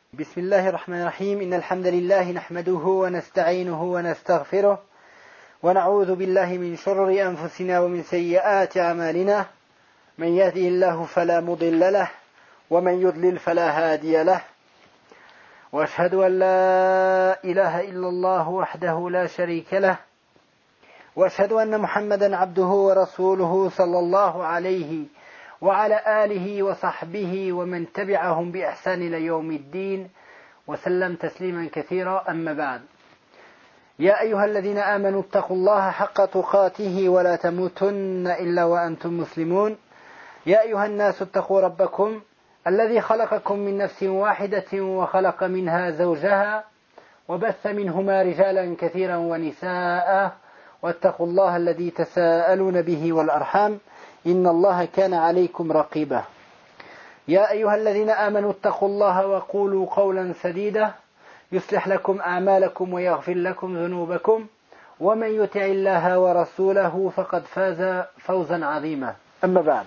بسم الله الرحمن الرحيم إن الحمد لله نحمده ونستعينه ونستغفره ونعوذ بالله من شرور أنفسنا ومن سيئات أعمالنا من يهده الله فلا مضل له ومن يضلل فلا هادي له وأشهد أن لا إله إلا الله وحده لا شريك له وأشهد أن محمدا عبده ورسوله صلى الله عليه وعلى آله وصحبه ومن تبعهم بإحسان إلى يوم الدين وسلم تسليما كثيرا أما بعد يا أيها الذين آمنوا اتقوا الله حق تقاته ولا تموتن إلا وأنتم مسلمون يا أيها الناس اتقوا ربكم الذي خلقكم من نفس واحدة وخلق منها زوجها وبث منهما رجالا كثيرا ونساء واتقوا الله الذي تساءلون به والأرحام إن الله كان عليكم رقيبا يا أيها الذين آمنوا اتقوا الله وقولوا قولا سديدا يصلح لكم أعمالكم ويغفر لكم ذنوبكم ومن يطع الله ورسوله فقد فاز فوزا عظيما أما بعد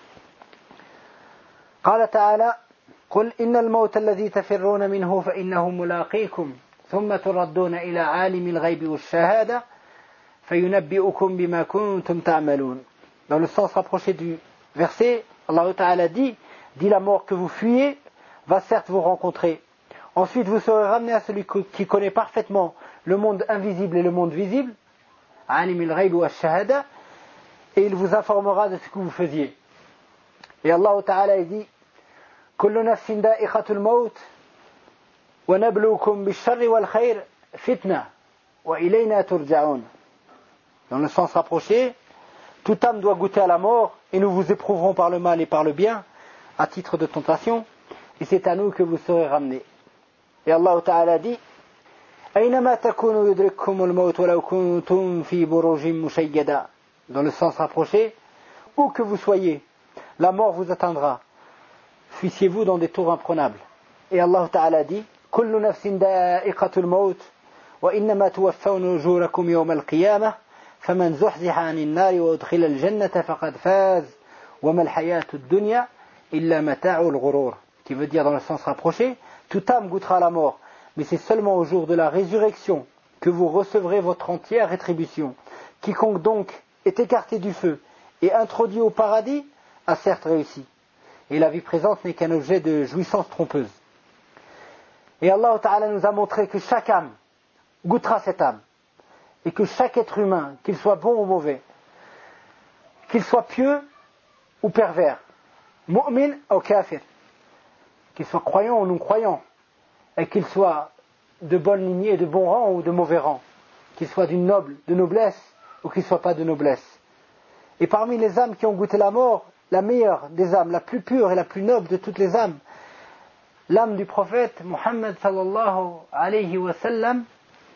قال تعالى قل إن الموت الذي تفرون منه فإنه ملاقيكم ثم تردون إلى عالم الغيب والشهادة فينبئكم بما كنتم تعملون. Dans le sens rapproché du verset, Allah Ta'ala dit la mort que vous fuyez va certes vous rencontrer. Ensuite vous serez ramené à celui qui connaît parfaitement le monde invisible et le monde visible, Alim al-Ghayb wa al-Shahada, et il vous informera de ce que vous faisiez. Et Allah Ta'ala dit Kullu nafsin da'iqatul maut wa nabluukum bish-sharri wal khayr fitna wa ilayna turja'un. Dans le sens rapproché, toute âme doit goûter à la mort et nous vous éprouverons par le mal et par le bien à titre de tentation et c'est à nous que vous serez ramenés. Et Allah Ta'ala dit Aynama takunu yudrikkumul maut walau kuntum fi burujin mushayyada. Dans le sens rapproché, où que vous soyez, la mort vous atteindra, fussiez-vous dans des tours imprenables. Et Allah Ta'ala dit Kullu nafsin da'iqatul maut wa innama tuwaffawna ujurakum yawmal qiyamah فمن زحزح عن النار وأدخل الجنة فقد فاز وما الحياة الدنيا إلا متاع الغرور. Qui veut dire dans le sens rapproché, toute âme goûtera la mort, mais c'est seulement au jour de la résurrection que vous recevrez votre entière rétribution. Quiconque donc est écarté du feu et introduit au paradis a certes réussi. Et la vie présente n'est qu'un objet de jouissance trompeuse. Et Allah Ta'ala nous a montré que chaque âme goûtera cette âme. Et que chaque être humain, qu'il soit bon ou mauvais, qu'il soit pieux ou pervers, mu'min ou kafir, qu'il soit croyant ou non-croyant, et qu'il soit de bonne lignée, de bon rang ou de mauvais rang, qu'il soit de noblesse ou qu'il ne soit pas de noblesse. Et parmi les âmes qui ont goûté la mort, la meilleure des âmes, la plus pure et la plus noble de toutes les âmes, l'âme du prophète Muhammad sallallahu alayhi wa sallam,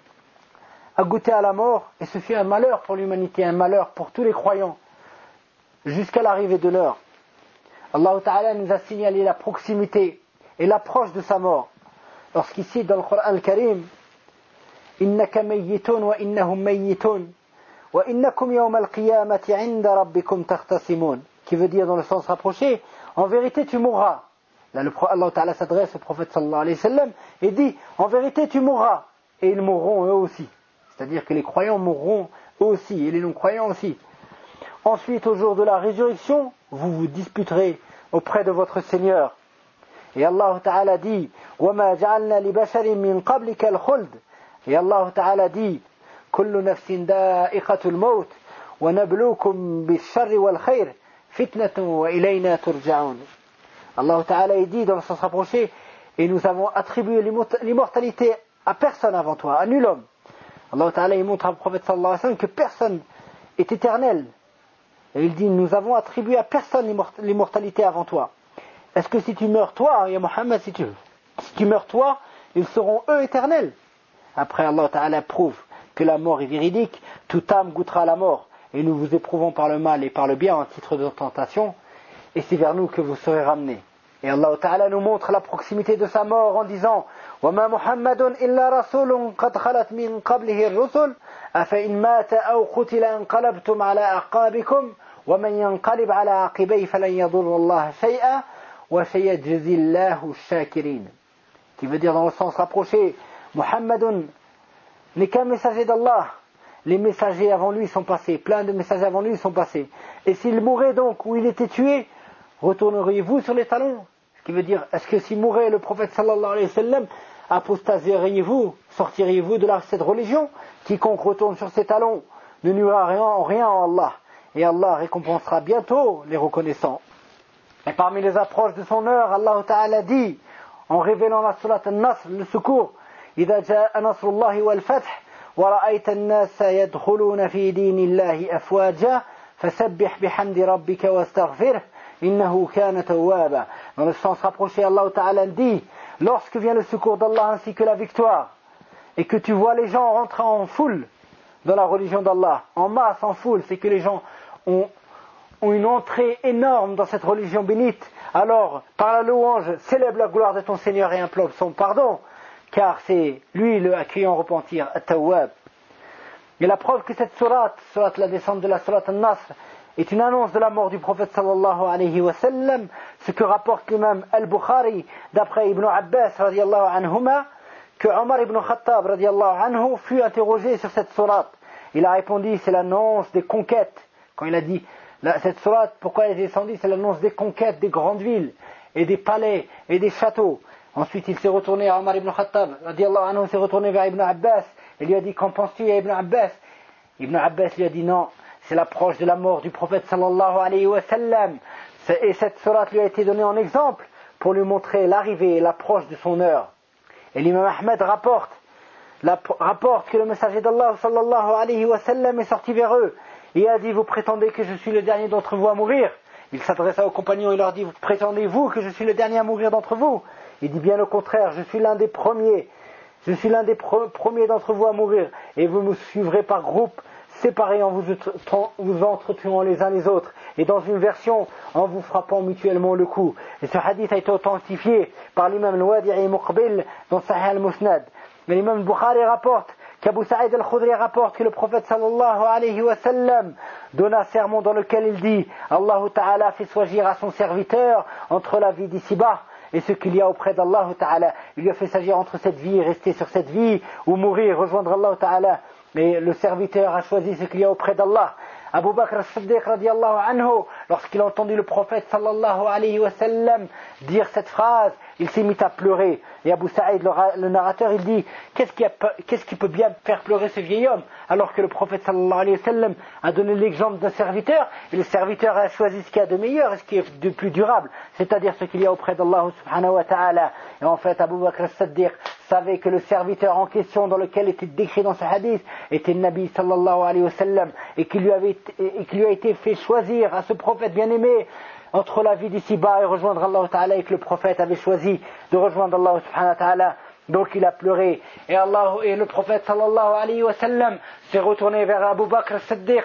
a goûté à la mort et ce fut un malheur pour l'humanité, un malheur pour tous les croyants jusqu'à l'arrivée de l'heure. Allah Ta'ala nous a signalé la proximité et l'approche de sa mort lorsqu'il cite dans le Coran al-Karim Innaka mayyitun wa innahum mayyitun wa innakum yawm al-qiyamati 'inda rabbikum takhtasimun, qui veut dire dans le sens rapproché, en vérité tu mourras. Là Allah Ta'ala s'adresse au prophète sallallahu alayhi wa sallam et dit en vérité tu mourras et ils mourront eux aussi. C'est-à-dire que les croyants mourront eux aussi et les non-croyants aussi. Ensuite, au jour de la résurrection, vous vous disputerez auprès de votre Seigneur. Et Allah Ta'ala dit وَمَا جَعَلْنَا لِبَشَرٍ مِّن قَبْلِكَ الْخُلْدِ. Et Allah Ta'ala dit كُلُّ نَفْسٍ دَائِقَةُ الْمَوْتِ وَنَبْلُوكُمْ بِالشَّرِّ وَالْخَيْرِ فِتْنَةٌ وَإِلَيْنَا تُرْجَعُونَ. Allah Ta'ala dit dans le sens rapproché et nous avons attribué l'immortalité à personne avant toi, à nul homme. Allah Ta'ala il montre au prophète sallallahu alayhi wa sallam que personne est éternel. Et il dit, nous avons attribué à personne l'immortalité avant toi. Est-ce que si tu meurs toi, ya Muhammad, si tu meurs toi, ils seront eux éternels? Après Allah Ta'ala prouve que la mort est véridique, toute âme goûtera la mort, et nous vous éprouvons par le mal et par le bien en titre de tentation, et c'est vers nous que vous serez ramenés. Et Allah Ta'ala nous montre la proximité de sa mort en disant وَمَا مُحَمَّدٌ إِلَّا رَسُولٌ قَدْ خَلَتْ مِنْ قَبْلِهِ الرُّسُلُ أَفَإِنْ مَاتَ أَوْ قُتِلَ انقلبتم على أعقابكم وَمَنْ يَنْقَلِبْ عَلَى عَقِبَيْهِ فَلَنْ يَضُرَّ اللَّهَ شَيْئًا وَسَيَجْزِي اللَّهُ الشَّاكِرِينَ. qui veut dire dans le sens rapproché, Muhammadun n'est qu'un messager d'Allah. Les messagers avant lui sont passés, plein de messagers avant lui sont passés. Et s'il mourait donc, ou il était tué, retourneriez-vous sur les talons? Ce qui veut dire, est-ce que s'il mourait le prophète sallallahu alayhi wa sallam, apostaseriez-vous, sortiriez-vous de cette religion? Quiconque retourne sur ses talons ne nuira rien en Allah. Et Allah récompensera bientôt les reconnaissants. Et parmi les approches de son heure, Allah Ta'ala dit, en révélant la surat An-Nasr, le secours, إِذَا جَاءَ نَصْرُ اللَّهِ وَالْفَتْحِ وَرَأَيْتَ النَّاسَ يَدْخُلُونَ فِي دِينِ اللَّهِ أَفْوَاجًا فَسَبِّحْ بِحَمْدِ رَبِّكَ وَاسْتَغْفِرْهُ إِنَّهُ كَانَ تَوَّابًا. Dans le sens rapproché, Allah Ta'ala dit, lorsque vient le secours d'Allah ainsi que la victoire, et que tu vois les gens rentrer en foule dans la religion d'Allah, en masse, en foule, c'est que les gens ont une entrée énorme dans cette religion bénite, alors par la louange célèbre la gloire de ton Seigneur et implore son pardon, car c'est lui le accueillant repentir, At-Tawwab. Et la preuve que cette sourate, la descente de la sourate An-Nasr, est une annonce de la mort du prophète sallallahu alayhi wa sallam, ce que rapporte l'imam Al-Bukhari d'après Ibn Abbas radiallahu anhuma, que Omar ibn Khattab radiallahu anhu fut interrogé sur cette sourate. Il a répondu, c'est l'annonce des conquêtes. Quand il a dit, cette sourate, pourquoi elle est descendue? C'est l'annonce des conquêtes des grandes villes, et des palais, et des châteaux. Ensuite, il s'est retourné à Omar ibn Khattab, radiallahu anhu, s'est retourné vers Ibn Abbas, et lui a dit, qu'en penses-tu à Ibn Abbas? Ibn Abbas lui a dit, non, c'est l'approche de la mort du prophète sallallahu alayhi wa sallam. Et cette sourate lui a été donnée en exemple, pour lui montrer l'arrivée et l'approche de son heure. Et l'imam Ahmed rapporte que le messager d'Allah sallallahu alayhi wa sallam est sorti vers eux et a dit, vous prétendez que je suis le dernier d'entre vous à mourir? Il s'adressa aux compagnons et leur dit, prétendez-vous que je suis le dernier à mourir d'entre vous? Il dit, bien au contraire, je suis l'un des premiers d'entre vous à mourir, et vous me suivrez par groupe, séparés en vous entretuant les uns les autres, et dans une version en vous frappant mutuellement le cou. Et ce hadith a été authentifié par l'imam Al-Wadi'i Muqbil dans Sahih Al-Musnad. Mais l'imam Bukhari rapporte qu'Abu Sa'id Al-Khudri rapporte que le prophète sallallahu alayhi wa sallam donna un sermon dans lequel il dit, Allah Ta'ala fait choisir à son serviteur entre la vie d'ici-bas et ce qu'il y a auprès d'Allah Ta'ala. Il lui a fait s'agir entre cette vie, rester sur cette vie, ou mourir, rejoindre Allah Ta'ala. Mais le serviteur a choisi ce qu'il y a auprès d'Allah. Abu Bakr as-Siddiq radiallahu anhu, lorsqu'il a entendu le prophète sallallahu alayhi wa sallam dire cette phrase, il s'est mis à pleurer. Et Abu Sa'id, le narrateur, il dit, qu'est-ce qui peut bien faire pleurer ce vieil homme, alors que le prophète sallallahu alayhi wa sallam a donné l'exemple d'un serviteur, et le serviteur a choisi ce qu'il y a de meilleur et ce qui est de plus durable, c'est-à-dire ce qu'il y a auprès d'Allah subhanahu wa ta'ala. Et en fait, Abu Bakr as-Siddiq savait que le serviteur en question, dans lequel était décrit dans ce hadith, était le Nabi sallallahu alayhi wa sallam, et qui lui a été fait choisir à ce prophète bien-aimé entre la vie d'ici-bas et rejoindre Allah Ta'ala, et que le prophète avait choisi de rejoindre Allah subhanahu wa ta'ala. Donc il a pleuré, et le prophète sallallahu alayhi wa sallam s'est retourné vers Abu Bakr as-Siddiq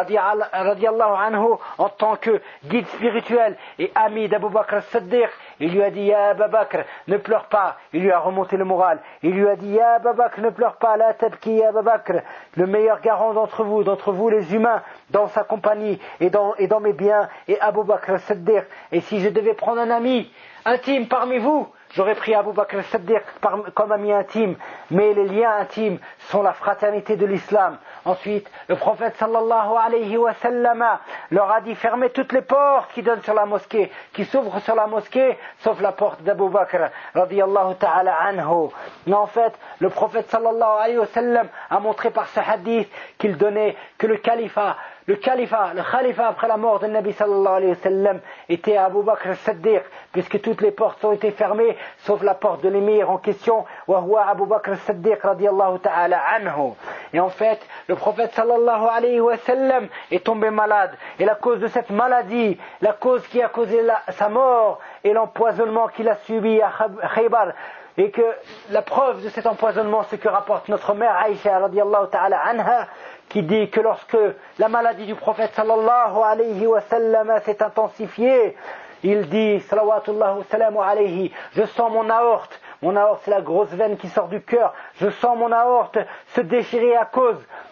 radiallahu anhu en tant que guide spirituel et ami d'Abu Bakr as-Siddiq. Il lui a dit, Ya Abu Bakr, ne pleure pas. Il lui a remonté le moral. Il lui a dit, Ya Abu Bakr, ne pleure pas, la tabki ya Abu Bakr, le meilleur garant d'entre vous les humains, dans sa compagnie et dans mes biens, et Abu Bakr as-Siddiq. Et si je devais prendre un ami intime parmi vous, j'aurais pris Abu Bakr as-Siddiq comme ami intime, mais les liens intimes sont la fraternité de l'islam. Ensuite, le prophète sallallahu alayhi wa sallam leur a dit, fermez toutes les portes qui donnent sur la mosquée, qui s'ouvrent sur la mosquée, sauf la porte d'Abu Bakr radiyallahu ta'ala anhu. Mais en fait, le prophète sallallahu alayhi wa sallam a montré par ce hadith qu'il donnait que le khalifa après la mort de Nabi sallallahu alayhi wa sallam était Abu Bakr as-Siddiq, puisque toutes les portes ont été fermées, sauf la porte de l'émir en question, wa huwa Abu Bakr as-Siddiq radiyallahu ta'ala anhu. Et en fait, le prophète sallallahu alayhi wa sallam est tombé malade, et la cause de cette maladie, la cause qui a causé sa mort, et l'empoisonnement qu'il a subi à Khaybar, et que la preuve de cet empoisonnement, c'est que rapporte notre mère Aïcha radiyallahu ta'ala anha, qui dit que lorsque la maladie du prophète sallallahu alayhi wa sallam s'est intensifiée, il dit salawatullahu wa salamu alayhi, je sens mon aorte c'est la grosse veine qui sort du cœur, je sens mon aorte se déchirer à cause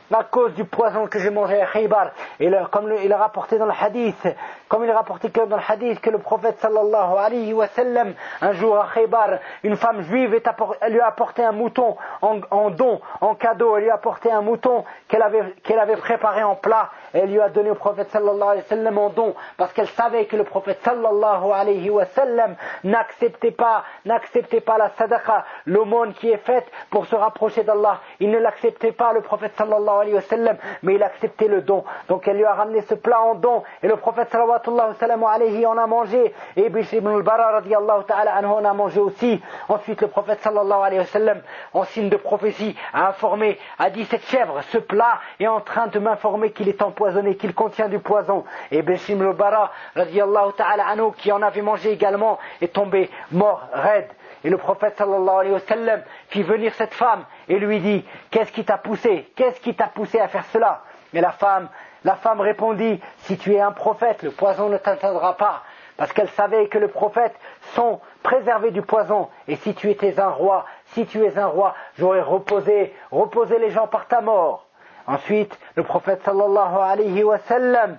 à cause du poison que j'ai mangé à Khaybar. Et comme il est rapporté dans le hadith, dans le hadith que le prophète sallallahu alayhi wa sallam, un jour à Khaybar, une femme juive elle lui a apporté un mouton en don, en cadeau. Elle lui a apporté un mouton qu'elle avait préparé en plat. Et elle lui a donné au prophète sallallahu alayhi wa sallam en don, parce qu'elle savait que le prophète sallallahu alayhi wa sallam n'acceptait pas la sadaqa, l'aumône qui est faite pour se rapprocher d'Allah. Il ne l'acceptait pas, le prophète sallallahu alayhi wa sallam, mais il acceptait le don. Donc elle lui a ramené ce plat en don, et le prophète sallallahu alayhi en a mangé, et Bishr ibn al-Bara radiyallahu ta'ala anhu en a mangé aussi. Ensuite le prophète sallallahu alayhi wa sallam, en signe de prophétie, a dit cette chèvre, ce plat est en train de m'informer qu'il est empoisonné, qu'il contient du poison. Et Bishr ibn al-Bara radiyallahu ta'ala anhu, qui en avait mangé également, est tombé mort, raide. Et le prophète sallallahu alayhi wa sallam fit venir cette femme et lui dit: qu'est-ce qui t'a poussé à faire cela? Et la femme répondit: si tu es un prophète, le poison ne t'atteindra pas. Parce qu'elle savait que les prophètes sont préservés du poison. Et si tu es un roi, j'aurais reposé les gens par ta mort. Ensuite, le prophète sallallahu alayhi wa sallam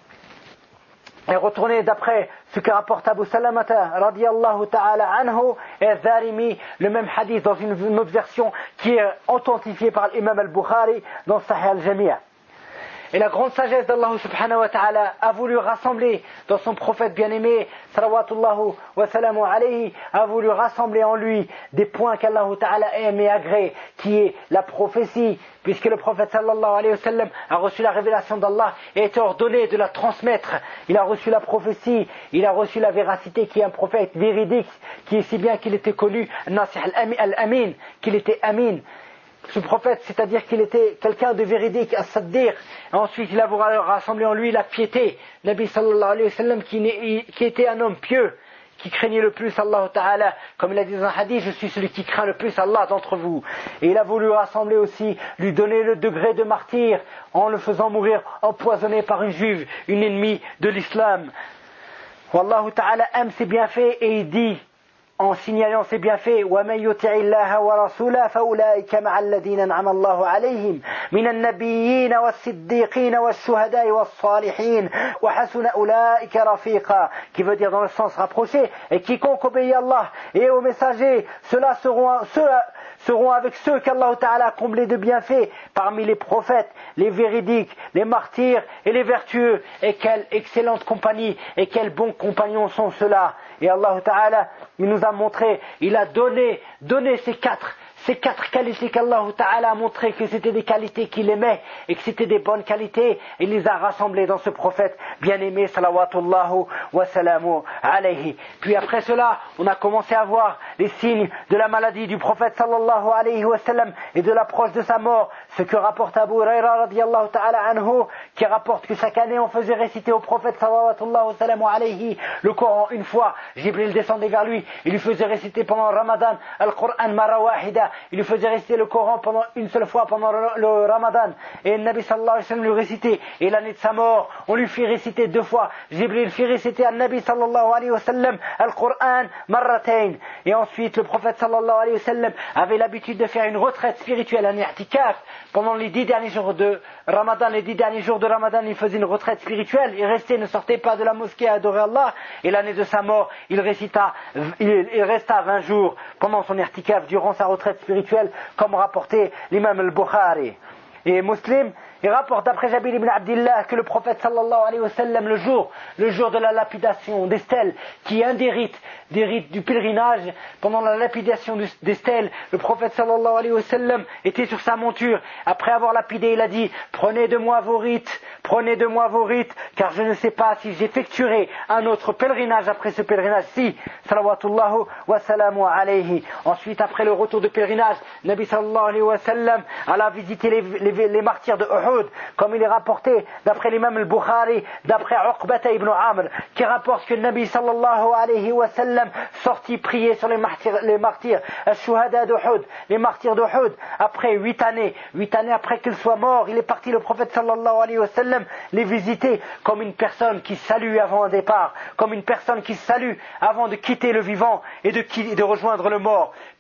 est retourné d'après ce que rapporte Abu Salamata radiyallahu ta'ala anhu et Zarimi, le même hadith dans une autre version qui est authentifiée par l'imam al-Bukhari dans Sahih al-Jami'. Et la grande sagesse d'Allah subhanahu wa ta'ala a voulu rassembler dans son prophète bien-aimé, salawatullahu wa salamu alayhi, a voulu rassembler en lui des points qu'Allah ta'ala aime et agrée, qui est la prophétie, puisque le prophète sallallahu alayhi wa sallam a reçu la révélation d'Allah et été ordonné de la transmettre. Il a reçu la prophétie, il a reçu la véracité, qui est un prophète véridique, qui est si bien qu'il était connu, Nasih al-Amin, qu'il était Amin. Ce prophète, c'est-à-dire qu'il était quelqu'un de véridique, as-Saddiq. Ensuite, il a voulu rassembler en lui la piété. Nabi sallallahu alayhi wa sallam, qui était un homme pieux, qui craignait le plus Allah Ta'ala. Comme il a dit dans un hadith: je suis celui qui craint le plus Allah d'entre vous. Et il a voulu rassembler aussi, lui donner le degré de martyr, en le faisant mourir empoisonné par une juive, une ennemie de l'islam. Wallahu Ta'ala aime ses bienfaits et il dit, en signalant ses bienfaits: وَمَنْ يُطِعِ اللَّهَ وَرَسُولَهُ فَأُولَٰئِكَ مَعَ الَّذِينَ أَنْعَمَ اللَّهُ عَلَيْهِمْ مِنَ النَّبِيِّينَ وَالصِّدِّيقِينَ وَالشُّهَدَاءِ وَالصَّالِحِينَ وَحَسُنَ أُولَٰئِكَ رَفِيقًا, qui veut dire dans le sens rapproché. Et quiconque obéit à Allah et aux messagers, ceux-là seront avec ceux qu'Allah Ta'ala a comblés de bienfaits parmi les prophètes, les véridiques, les martyrs et les vertueux. Et quelle excellente compagnie et quels bons compagnons sont ceux-là. Et Allah Ta'ala, il nous a montré, il a donné ces quatre qualités qu'Allah Ta'ala a montré que c'était des qualités qu'il aimait et que c'était des bonnes qualités. Il les a rassemblées dans ce prophète bien-aimé, salawatullahu wa salamu alayhi. Puis après cela, on a commencé à voir les signes de la maladie du prophète sallallahu alayhi wa sallam et de l'approche de sa mort. Ce que rapporte Abu Huraira radiyallahu ta'ala anhu, qui rapporte que chaque année on faisait réciter au prophète salawatullahu wa salamu alayhi le Coran une fois. Jibril descendait vers lui, il lui faisait réciter pendant le Ramadan Al-Qur'an mara wahida. Il lui faisait réciter le Coran pendant une seule fois pendant le Ramadan. Et le Nabi sallallahu alayhi wa sallam lui récitait. Et l'année de sa mort, on lui fit réciter 2 fois. Jibril fit réciter à Nabi sallallahu alayhi wa sallam Al-Qur'an marratayn. Et ensuite, le prophète sallallahu alayhi wa sallam avait l'habitude de faire une retraite spirituelle, un i'tikaf. Pendant les 10 derniers jours de Ramadan, il faisait une retraite spirituelle. Il restait, ne sortait pas de la mosquée à adorer Allah. Et l'année de sa mort, il resta 20 jours pendant son i'tikaf, durant sa retraite spirituelle, comme rapporté l'imam al-Bukhari. Et Muslim, il rapporte d'après Jabir ibn Abdillah que le prophète sallallahu alayhi wa sallam, le jour de la lapidation des stèles, qui est un des rites du pèlerinage, pendant la lapidation des stèles, le prophète sallallahu alayhi wa sallam était sur sa monture. Après avoir lapidé, il a dit: prenez de moi vos rites, car je ne sais pas si j'effectuerai un autre pèlerinage après ce pèlerinage-ci. Salawatullahu wa salamu alayhi. Ensuite, après le retour de pèlerinage, Nabi sallallahu alayhi wa sallam alla visiter les martyrs de Uhud, comme il est rapporté d'après l'imam al-Bukhari, d'après Uqbata ibn Amr, qui rapporte que le Nabi sallallahu alayhi wa sallam sortit prier sur les martyrs, al-Shuhada d'Uhud, les martyrs d'Uhud. Après 8 années après qu'ils soient morts, il est parti, le prophète sallallahu alayhi wa sallam, les visiter comme une personne qui salue avant un départ, comme une personne qui salue avant de quitter le vivant et de rejoindre le mort.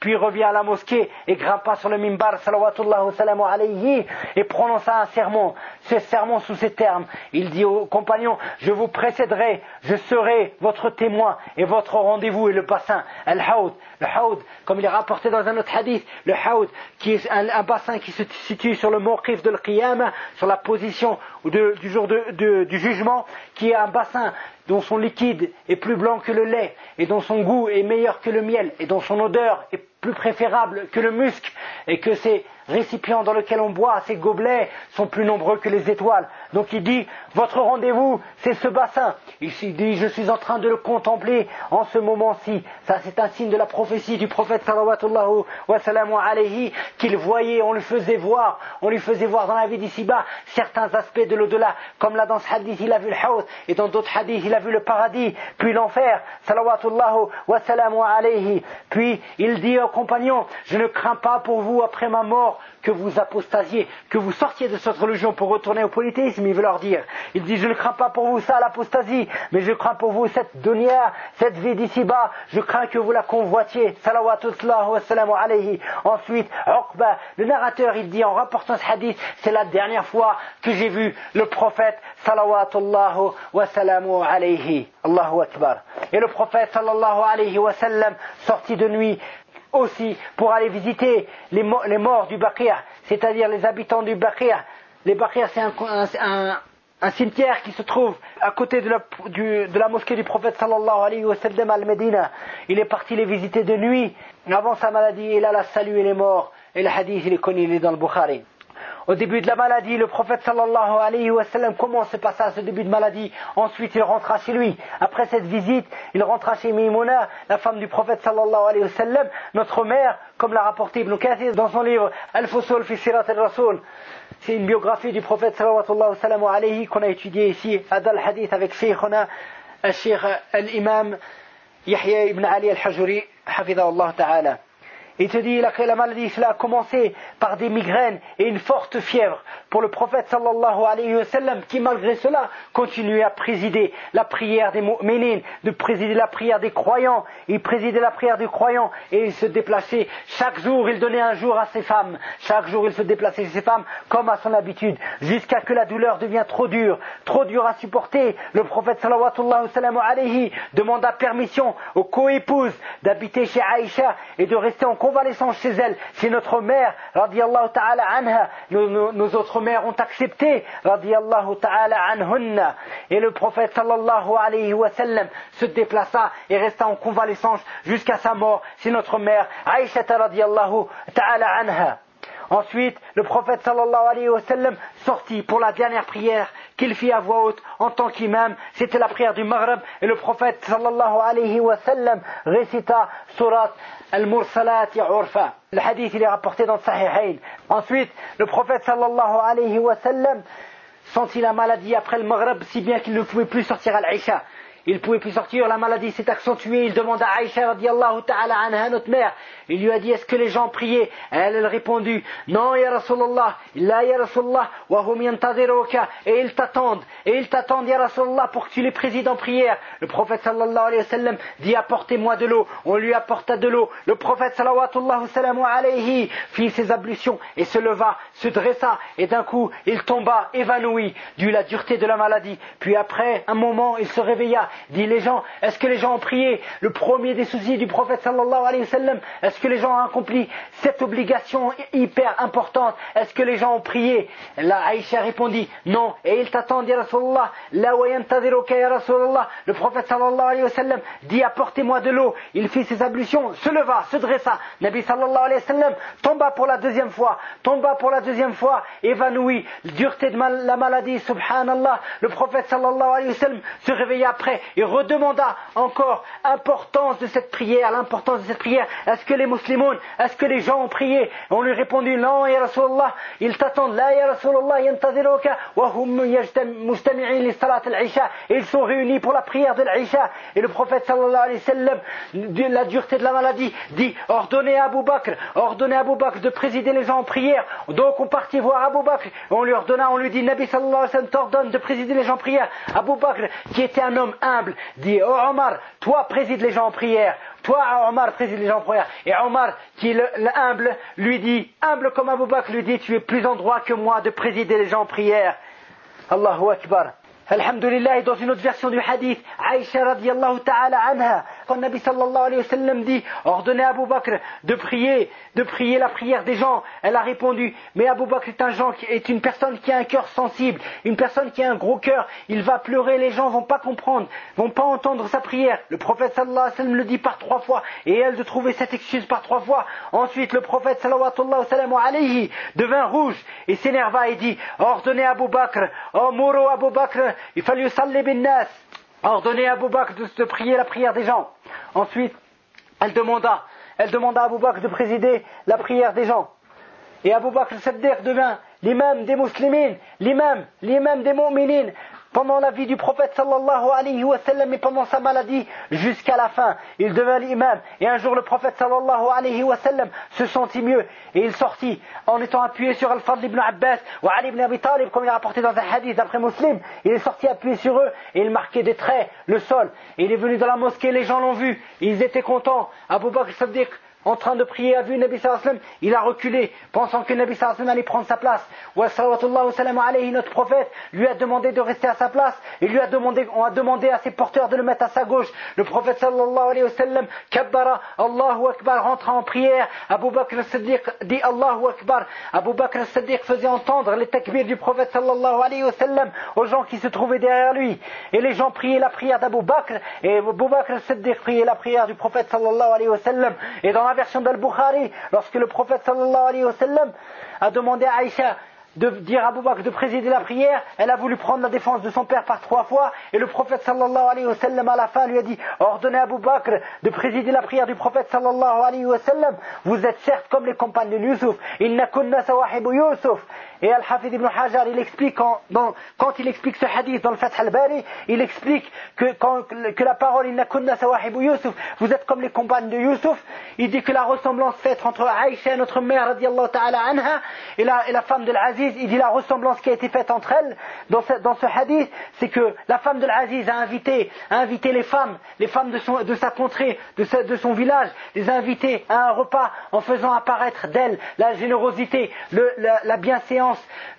puis revient à la mosquée et grimpa sur le mimbar, salawatullah wa salamu alayhi, et prononça un sermon. Ce sermon sous ces termes, il dit aux compagnons, je vous précéderai, je serai votre témoin, et votre rendez-vous est le bassin, al-Hawd. Le Hawd, comme il est rapporté dans un autre hadith, le Hawd, qui est un bassin qui se situe sur le mawqif de l'Qiyamah, sur la position du jour du jugement, qui est un bassin dont son liquide est plus blanc que le lait, et dont son goût est meilleur que le miel, et dont son odeur est plus préférable que le musc, et que ces récipients dans lesquels on boit, ces gobelets, sont plus nombreux que les étoiles. Donc il dit, votre rendez-vous, c'est ce bassin. Il dit, je suis en train de le contempler en ce moment-ci. Ça, c'est un signe de la prophétie du prophète sallallahu wa sallam alayhi, qu'il voyait, on lui faisait voir dans la vie d'ici-bas certains aspects de l'au-delà. Comme là dans ce hadith, il a vu le Hawd, et dans d'autres hadiths, il a vu le paradis, puis l'enfer, sallallahu wa sallam alayhi. Puis il dit aux compagnons, je ne crains pas pour vous après ma mort que vous apostasiez, que vous sortiez de cette religion pour retourner au polythéisme. Il veut leur dire, il dit, je ne crains pas pour vous ça, l'apostasie, mais je crains pour vous cette dunya, cette vie d'ici-bas, je crains que vous la convoitiez, salawatullah wa salamu alayhi. Ensuite, Uqba, le narrateur, il dit en rapportant ce hadith, c'est la dernière fois que j'ai vu le prophète, salawatullah wa salamu alayhi. Allahu akbar. Et le prophète sallallahu alayhi wa sallam sortit de nuit aussi pour aller visiter les morts du Baqi', c'est-à-dire les habitants du Baqi'. Les Baqi', c'est un cimetière qui se trouve à côté de la mosquée du prophète sallallahu alayhi wa sallam al-Médina. Il est parti les visiter de nuit. Avant sa maladie, il alla saluer les morts. Et le hadith, il est connu, il est dans le Bukhari. Au début de la maladie, le prophète sallallahu alayhi wa sallam, comment se passa ce début de maladie? Ensuite, il rentra chez lui. Après cette visite, il rentra chez Maïmouna, la femme du prophète sallallahu alayhi wa sallam, notre mère, comme l'a rapporté Ibn Kathir dans son livre Al-Fusul fi Sirat al-Rasoul. C'est une biographie du prophète sallallahu alayhi qu'on a étudié ici, Adal Hadith, avec Sheikhuna, Sheikh al-Imam Yahya ibn Ali al-Hajuri, hafidhahullah ta'ala. Il te dit que la maladie, cela a commencé par des migraines et une forte fièvre pour le prophète sallallahu alayhi wa sallam, qui malgré cela continuait à présider la prière des mu'minines, de présider la prière des croyants. Il présidait la prière des croyants et il se déplaçait. Chaque jour, il donnait un jour à ses femmes. Chaque jour, il se déplaçait chez ses femmes comme à son habitude, jusqu'à que la douleur devient trop dure à supporter. Le prophète sallallahu alayhi demanda permission aux coépouses d'habiter chez Aïcha et de rester en convalescence chez elle. C'est notre mère, radiyallahu ta'ala anha. Nos autres mères ont accepté, radiyallahu ta'ala anhunna. Et le prophète sallallahu alayhi wa sallam se déplaça et resta en convalescence jusqu'à sa mort. C'est notre mère, Aïcha radiyallahu ta'ala anha. Ensuite, le prophète sallallahu alayhi wa sallam sortit pour la dernière prière qu'il fit à voix haute en tant qu'imam. C'était la prière du Maghrib et le prophète sallallahu alayhi wa sallam récita surat Al-Mursalat Urfa. Le hadith, il est rapporté dans le Sahihayn. Ensuite, le prophète sallallahu alayhi wa sallam sentit la maladie après le Maghrib, si bien qu'il ne pouvait plus sortir à l'Aïcha. Il ne pouvait plus sortir, la maladie s'est accentuée. Il demanda à Aïcha radiyallahu ta'ala anha, notre mère. Il lui a dit, est-ce que les gens priaient? Elle répondit, non ya Rasulallah, la ya Rasulallah, wa hum yantadiruka. Et ils t'attendent ya Rasulallah, pour que tu les présides en prière. Le prophète sallallahu alayhi wa sallam dit, apportez-moi de l'eau. On lui apporta de l'eau. Le prophète sallallahu alayhi fit ses ablutions et se leva, se dressa, et d'un coup, il tomba évanoui, dû à la dureté de la maladie. Puis après un moment, il se réveilla. Dit les gens, est-ce que les gens ont prié? Le premier des soucis du prophète sallallahu alayhi wa sallam, est-ce que les gens ont accompli cette obligation hyper importante? Est-ce que les gens ont prié? Là, Aïcha répondit, non. Et il t'attend, ya Rasulallah, la wa yantadiruka ya Rasulallah. Le prophète sallallahu alayhi wa sallam dit, apportez-moi de l'eau. Il fit ses ablutions, se leva, se dressa. Nabi sallallahu alayhi wa sallam tomba pour la deuxième fois, évanoui, dureté de la maladie, subhanallah. Le prophète sallallahu alayhi wa sallam se réveilla après et redemanda encore l'importance de cette prière. Est-ce que les musulmans, est-ce que les gens ont prié? On lui répondit, non ya Rasulallah, ils t'attendent. La ya Rasulallah yantadiruka wa hum mustami'in li salat al-Isha. Et ils sont réunis pour la prière de l'Isha. Et le prophète sallallahu alayhi wa sallam, de la dureté de la maladie, dit, ordonnez à Abu Bakr de présider les gens en prière. Donc on partit voir Abu Bakr, on lui dit, Nabi sallallahu alayhi wa sallam t'ordonne de présider les gens en prière. Abu Bakr, qui était un homme humble dit: oh Omar, toi préside les gens en prière. Toi Omar préside les gens en prière. Et Omar, qui est l'humble, lui dit, humble comme Abu Bakr, lui dit: tu es plus en droit que moi de présider les gens en prière. Allahu Akbar. Alhamdulillah, dans une autre version du hadith, Aïcha radiyallahu ta'ala anha, quand le Nabi sallallahu alayhi wa sallam dit: ordonnez à Abu Bakr de prier la prière des gens. Elle a répondu: mais Abu Bakr est une personne qui a un cœur sensible, une personne qui a un gros cœur, il va pleurer, les gens vont pas comprendre, vont pas entendre sa prière. Le prophète sallallahu alayhi wa sallam le dit par 3 fois, et elle de trouver cette excuse par 3 fois. Ensuite le prophète sallallahu alayhi devint rouge et s'énerva et dit: ordonnez à Abu Bakr, oh Mouro Abu Bakr, il fallait saller bin nas, ordonnez à Abu Bakr de prier la prière des gens. Ensuite, elle demanda à Abu Bakr de présider la prière des gens. Et Abu Bakr Siddiq devint l'imam des musulmans, l'imam des mu'minines, pendant la vie du prophète sallallahu alayhi wa sallam et pendant sa maladie jusqu'à la fin. Il devint l'imam. Et un jour le prophète sallallahu alayhi wa sallam se sentit mieux. Et il sortit en étant appuyé sur Al-Fadl ibn Abbas ou Ali ibn Abi Talib, comme il est rapporté dans un hadith d'après Muslim. Il est sorti appuyé sur eux et il marquait des traits, le sol. Et il est venu dans la mosquée, les gens l'ont vu. Ils étaient contents. Abu Bakr Siddiq, en train de prier, a vu Nabi sallallahu alayhi wa sallam, il a reculé, pensant que Nabi sallallahu alayhi wa sallam allait prendre sa place. Wa sallallahu wa sallam alayhi, notre prophète, lui a demandé de rester à sa place, et on a demandé à ses porteurs de le mettre à sa gauche. Le prophète sallallahu alayhi wa sallam, kabbara, Allahu Akbar, rentra en prière. Abu Bakr as-Siddiq dit Allahu Akbar. Abu Bakr as-Siddiq faisait entendre les takbir du prophète sallallahu alayhi wa sallam aux gens qui se trouvaient derrière lui. Et les gens priaient la prière d'Abu Bakr, et Abu Bakr as-Siddiq priait la prière du prophète sallallahu alayhi wa sallam. Et dans la version d'Al-Bukhari, lorsque le prophète sallallahu alayhi wa sallam a demandé à Aïcha de dire à Abu Bakr de présider la prière, elle a voulu prendre la défense de son père par 3 fois, et le prophète sallallahu alayhi wa sallam à la fin lui a dit: ordonnez à Abu Bakr de présider la prière du prophète sallallahu alayhi wa sallam. Vous êtes certes comme les compagnes de Yusuf, inna kunna sawahibu Yusuf. Et Al-Hafid ibn Hajar, il explique quand il explique ce hadith dans le Fath al-Bari, il explique que la parole inna kunna sawahibu Yusuf, vous êtes comme les compagnes de Yusuf. Il dit que la ressemblance faite entre Aïcha, notre mère radiyallahu ta'ala anha, et la femme de l'Aziz, il dit la ressemblance qui a été faite entre elles dans ce hadith, c'est que la femme de l'Aziz a invité les femmes de sa contrée, de son village, les a invitées à un repas en faisant apparaître d'elle la générosité, la bienséance,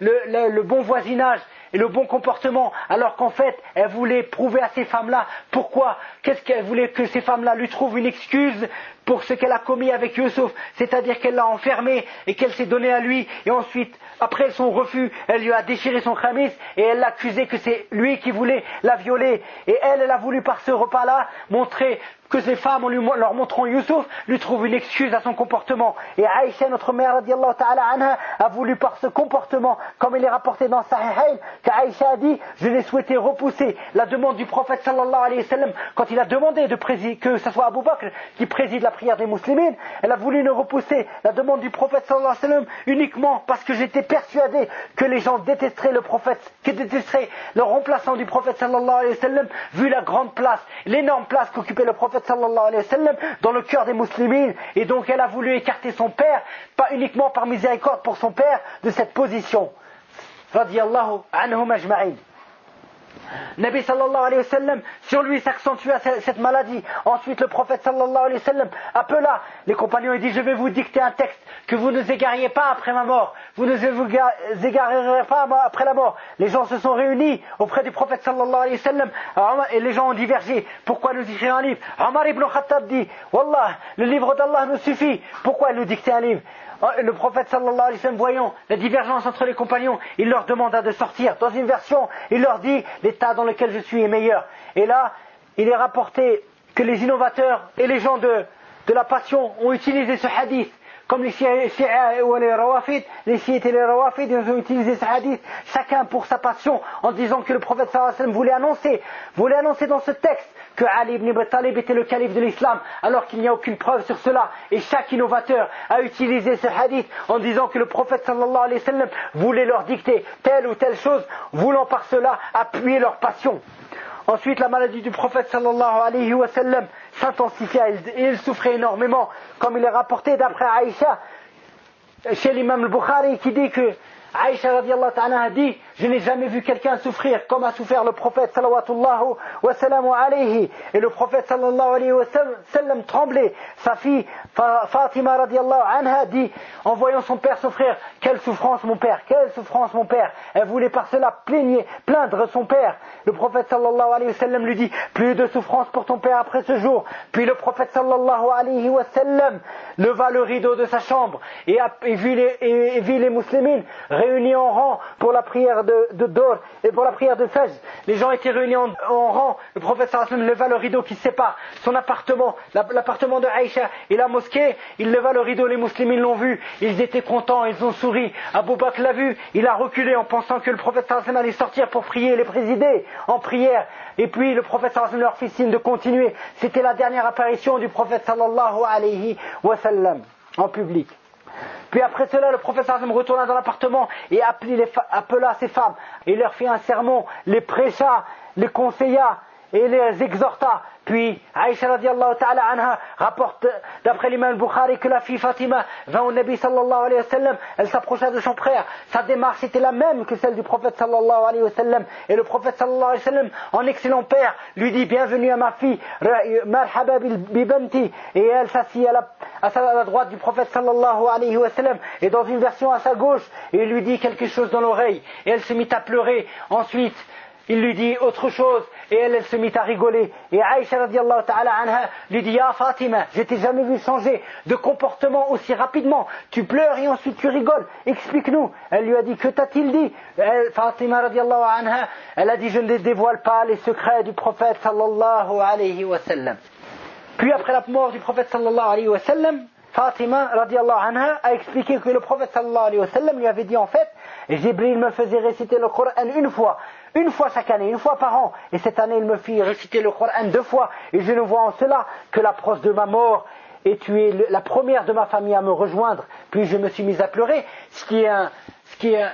le bon voisinage et le bon comportement, alors qu'en fait elle voulait prouver à ces femmes-là pourquoi, qu'est-ce qu'elle voulait, que ces femmes-là lui trouvent une excuse pour ce qu'elle a commis avec Yusuf, c'est-à-dire qu'elle l'a enfermé et qu'elle s'est donnée à lui, et ensuite après son refus elle lui a déchiré son khamis et elle l'accusait que c'est lui qui voulait la violer, et elle a voulu par ce repas-là montrer que ces femmes, en leur montrant Yusuf, lui trouvent une excuse à son comportement. Et Aïcha, notre mère radiyallahu ta'ala anha, a voulu par ce comportement, comme il est rapporté dans Sahihain, qu'Aïcha a dit: je l'ai souhaité repousser la demande du prophète sallallahu alayhi wa sallam, quand il a demandé que ce soit Abu Bakr qui préside la prière des musulmans. Elle a voulu ne repousser la demande du prophète sallallahu alayhi wa sallam uniquement parce que j'étais persuadé que les gens détesteraient le prophète, que détesteraient le remplaçant du prophète sallallahu alayhi wa sallam, vu la grande place, l'énorme place qu'occupait le prophète sallallahu alayhi wa sallam dans le cœur des musulmans. Et donc elle a voulu écarter son père, pas uniquement par miséricorde pour son père, de cette position. Radiyallahu anhum ajma'in. Nabi sallallahu alayhi wa sallam, sur lui s'accentua cette maladie. Ensuite le prophète sallallahu alayhi wa sallam appela les compagnons et dit: je vais vous dicter un texte, que vous ne égariez pas après ma mort, vous ne vous égarerez pas après la mort. Les gens se sont réunis auprès du prophète sallallahu alayhi wa sallam et les gens ont divergé. Pourquoi nous écrire un livre? Omar ibn Khattab dit: Wallah, le livre d'Allah nous suffit, pourquoi nous dicter un livre? Le prophète sallallahu alayhi wa sallam, voyant la divergence entre les compagnons, il leur demanda de sortir. Dans une version, il leur dit: l'état dans lequel je suis est meilleur. Et là, il est rapporté que les innovateurs et les gens de la passion ont utilisé ce hadith. Comme les chiites et les rawafid, ils ont utilisé ce hadith, chacun pour sa passion, en disant que le prophète sallallahu alayhi wa sallam voulait annoncer dans ce texte que Ali ibn Abi Talib était le calife de l'islam, alors qu'il n'y a aucune preuve sur cela. Et chaque innovateur a utilisé ce hadith en disant que le prophète sallallahu alayhi wa sallam voulait leur dicter telle ou telle chose, voulant par cela appuyer leur passion. Ensuite, la maladie du prophète sallallahu alayhi wa sallam s'intensifia et il souffrait énormément, comme il est rapporté d'après Aïcha, chez l'imam al-Bukhari, qui dit que Aïcha radiyallahu ta'ala a dit: je n'ai jamais vu quelqu'un souffrir comme a souffert le prophète salawatullahu wa salamu alayhi. Et le prophète sallallahu alayhi wa sallam tremblait. Sa fille Fatima radiallahu anha dit, en voyant son père souffrir, quelle souffrance mon père, quelle souffrance mon père. Elle voulait par cela plaindre son père. Le prophète sallallahu alayhi wa sallam lui dit, plus de souffrance pour ton père après ce jour. Puis le prophète sallallahu alayhi wa sallam leva le rideau de sa chambre et vit les musulmans réunis en rang pour la prière de Dor et pour la prière de Fajr. Les gens étaient réunis en rang. Le prophète sallallahu alayhi wa sallam leva le rideau qui sépare son appartement, l'appartement de Aïcha et la mosquée. Il leva le rideau, les musulmans l'ont vu, ils étaient contents, ils ont souri. Abu Bakr l'a vu, il a reculé en pensant que le prophète sallallahu alayhi wa sallam allait sortir pour prier, les présider en prière. Et puis le prophète sallallahu alayhi wa sallam leur fit signe de continuer. C'était la dernière apparition du prophète sallallahu alayhi wa sallam en public. Puis après cela, le prophète sallallahu alayhi wa sallam retourna dans l'appartement et appela ses femmes. Il leur fit un sermon, les prêcha, les conseilla et les exhorta. Puis Aïcha radiallahu ta'ala anha rapporte d'après l'imam Bukhari que la fille Fatima vint au Nabi sallallahu alayhi wa sallam. Elle s'approcha de son frère. Sa démarche était la même que celle du prophète sallallahu alayhi wa sallam. Et le prophète sallallahu alayhi wa sallam, en excellent père, lui dit, bienvenue à ma fille, marhaba bibanti. Et elle s'assit à la droite du prophète sallallahu alayhi wa sallam et dans une version à sa gauche. Et il lui dit quelque chose dans l'oreille. Et elle se mit à pleurer. Ensuite, il lui dit autre chose et elle se mit à rigoler. Et Aïcha radiallahu ta'ala anha lui dit, Ya Fatima, je t'ai jamais vu changer de comportement aussi rapidement. Tu pleures et ensuite tu rigoles. Explique-nous. Elle lui a dit, que t'a-t-il dit? Fatima radiallahu anha, elle a dit, je ne dévoile pas les secrets du prophète sallallahu alayhi wa sallam. Puis après la mort du prophète sallallahu alayhi wa sallam, Fatima radiallahu anha a expliqué que le prophète sallallahu alayhi wa sallam lui avait dit en fait, Jibril me faisait réciter le Coran une fois chaque année, une fois par an. Et cette année, il me fit réciter le Coran 2 fois. Et je ne vois en cela que l'approche de ma mort. Et tu es la première de ma famille à me rejoindre. Puis je me suis mise à pleurer, ce qui est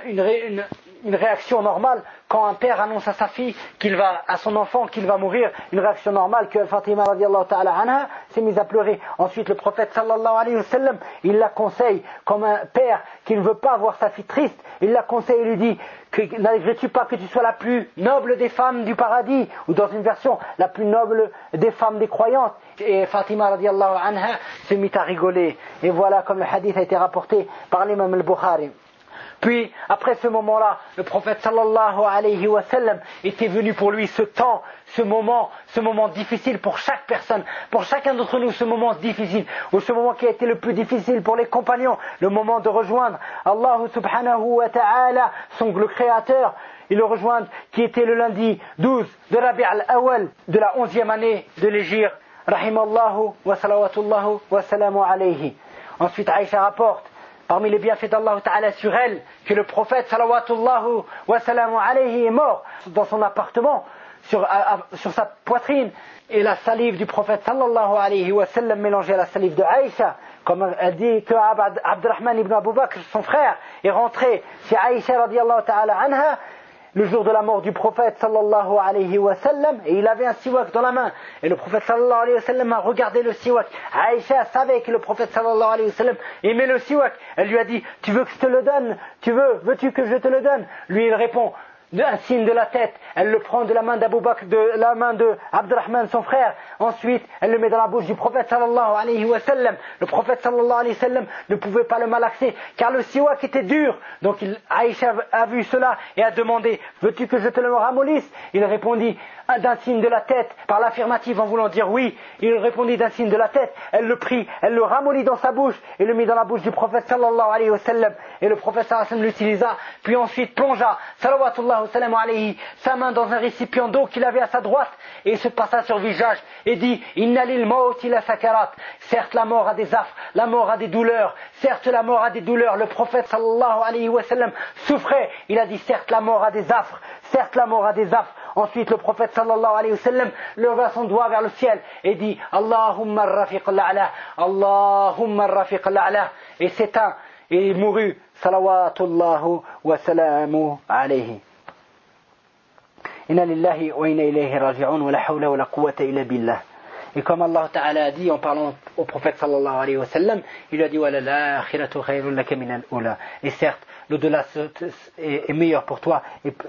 une réaction normale quand un père annonce à sa fille à son enfant qu'il va mourir, une réaction normale que Fatima radiallahu ta'ala anha s'est mise à pleurer. Ensuite le prophète sallallahu alayhi wa sallam, il la conseille comme un père qui ne veut pas voir sa fille triste, il la conseille et lui dit, n'arriverais-tu pas que tu sois la plus noble des femmes du paradis, ou dans une version, la plus noble des femmes des croyantes. Et Fatima radiallahu anha se mit à rigoler. Et voilà comme le hadith a été rapporté par l'imam al-Bukhari. Puis, après ce moment-là, le prophète sallallahu alayhi wa sallam était venu pour lui ce temps, ce moment difficile pour chaque personne, pour chacun d'entre nous, ce moment difficile, ou ce moment qui a été le plus difficile pour les compagnons, le moment de rejoindre Allah subhanahu wa ta'ala, le créateur, et le rejoindre, qui était le lundi 12 de Rabi' al-Awwal, de la 11e année de l'Hégire, rahimallahu wa salawatullahu wa salamu alayhi. Ensuite, Aïcha rapporte, parmi les bienfaits d'Allah Ta'ala sur elle, que le prophète salawatullahu wa salamu alayhi est mort dans son appartement, sur sa poitrine, et la salive du prophète sallallahu alayhi wa sallam mélangée à la salive de Aïcha, comme elle dit que Abdurrahman ibn Abu Bakr, son frère, est rentré chez Aïcha radiallahu ta'ala anha, le jour de la mort du prophète sallallahu alayhi wa sallam, et il avait un siwak dans la main, et le prophète sallallahu alayhi wa sallam a regardé le siwak. Aïcha savait que le prophète sallallahu alayhi wa sallam aimait le siwak. Elle lui a dit, tu veux que je te le donne? Veux-tu que je te le donne? Lui il répond, un signe de la tête. Elle le prend de la main d'Abu Bakr, de la main de Abdurrahman, son frère. Ensuite, elle le met dans la bouche du prophète sallallahu alayhi wa sallam. Le prophète sallallahu alayhi wa sallam ne pouvait pas le malaxer, car le siwak était dur. Donc Aïcha a vu cela et a demandé, veux-tu que je te le ramollisse? Il répondit d'un signe de la tête, par l'affirmative en voulant dire oui. Il répondit d'un signe de la tête. Elle le prit, elle le ramollit dans sa bouche et le mit dans la bouche du prophète sallallahu alayhi wa sallam. Et le prophète sallallahu alayhi wa sallam l'utilisa, puis ensuite plongea, salawatullahu salamu alayhi, sa main dans un récipient d'eau qu'il avait à sa droite et se passa sur le visage et dit, inna lil mawti la sakarat. Certes la mort a des affres, la mort a des douleurs, certes la mort a des douleurs. Le prophète sallallahu alayhi wa sallam souffrait, il a dit certes la mort a des affres, certes la mort a des affres. Ensuite le prophète sallallahu alayhi wa sallam leva son doigt vers le ciel et dit, Allahumma rafiq al-a'la, Allahumma rafiq al-a'la, et s'éteint et il mourut, salawatullahu wa salamu alayhi. Inna lillahi wa inna ilayhi raji'un wa la hawla wa la quwwata illa billah. Et comme Allah Ta'ala a dit en parlant au prophète sallallahu alayhi wa sallam, il lui a dit wala l'akhiratu khayrun laka min al-ula. Et certes, l'au-delà est meilleur pour toi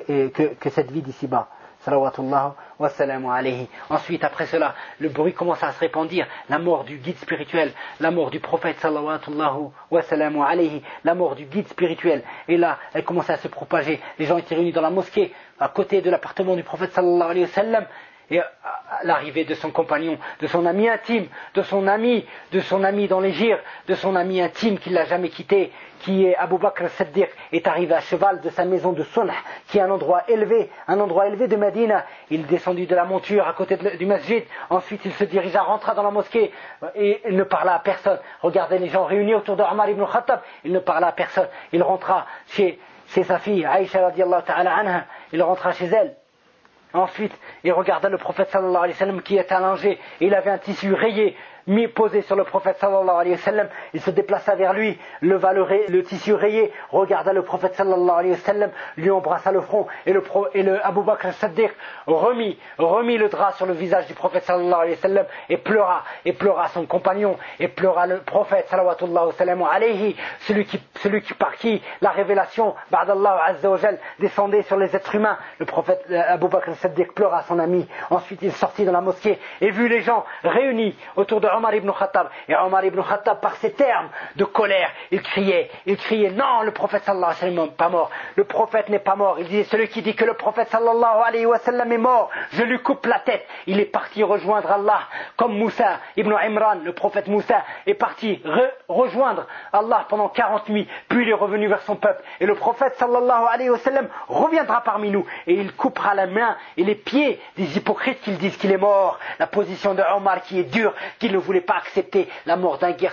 que cette vie d'ici-bas. Salawatullah wa salamu alayhi. Ensuite, après cela, le bruit commence à se répandre, la mort du guide spirituel, la mort du prophète salawatullah wa salamu alayhi, la mort du guide spirituel. Et là, elle commence à se propager. Les gens étaient réunis dans la mosquée, à côté de l'appartement du prophète sallallahu alayhi wa sallam. Et l'arrivée de son compagnon, de son ami intime, de son ami dans les gires, de son ami intime qui ne l'a jamais quitté, qui est Abu Bakr as-Siddiq, est arrivé à cheval de sa maison de Sunh, qui est un endroit élevé de Médine. Il est descendu de la monture à côté du masjid, ensuite il se dirigea, rentra dans la mosquée, et il ne parla à personne. Regardez les gens réunis autour de Omar ibn Khattab, il ne parla à personne. Il rentra chez sa fille, Aïcha radiyallahu ta'ala anha, il rentra chez elle. Ensuite, il regarda le prophète sallallahu alayhi wa sallam qui était allongé. Il avait un tissu rayé posé sur le prophète sallallahu alayhi wa sallam. Il se déplaça vers lui, leva le tissu rayé, regarda le prophète sallallahu alayhi wa sallam, lui embrassa le front, et le Abu Bakr as-Siddiq remit le drap sur le visage du prophète sallallahu alayhi wa sallam et pleura son compagnon, et pleura le prophète sallallahu wa sallam alayhi, celui qui par qui la révélation ba'dallah azza wa jal descendait sur les êtres humains. Le prophète Abu Bakr as-Siddiq pleura son ami. Ensuite il sortit dans la mosquée et vit les gens réunis autour de Omar ibn Khattab. Et Omar ibn Khattab, par ses termes de colère, il criait non, le prophète sallallahu alayhi wa sallam n'est pas mort. Le prophète n'est pas mort. Il disait, celui qui dit que le prophète sallallahu alayhi wa sallam est mort, je lui coupe la tête. Il est parti rejoindre Allah, comme Moussa ibn Imran, le prophète Moussa est parti rejoindre Allah pendant 40 nuits, puis il est revenu vers son peuple. Et le prophète sallallahu alayhi wa sallam reviendra parmi nous, et il coupera la main et les pieds des hypocrites qui disent qu'il est mort. La position de Omar qui est dure, qui ne voulait pas accepter la mort d'un guerre,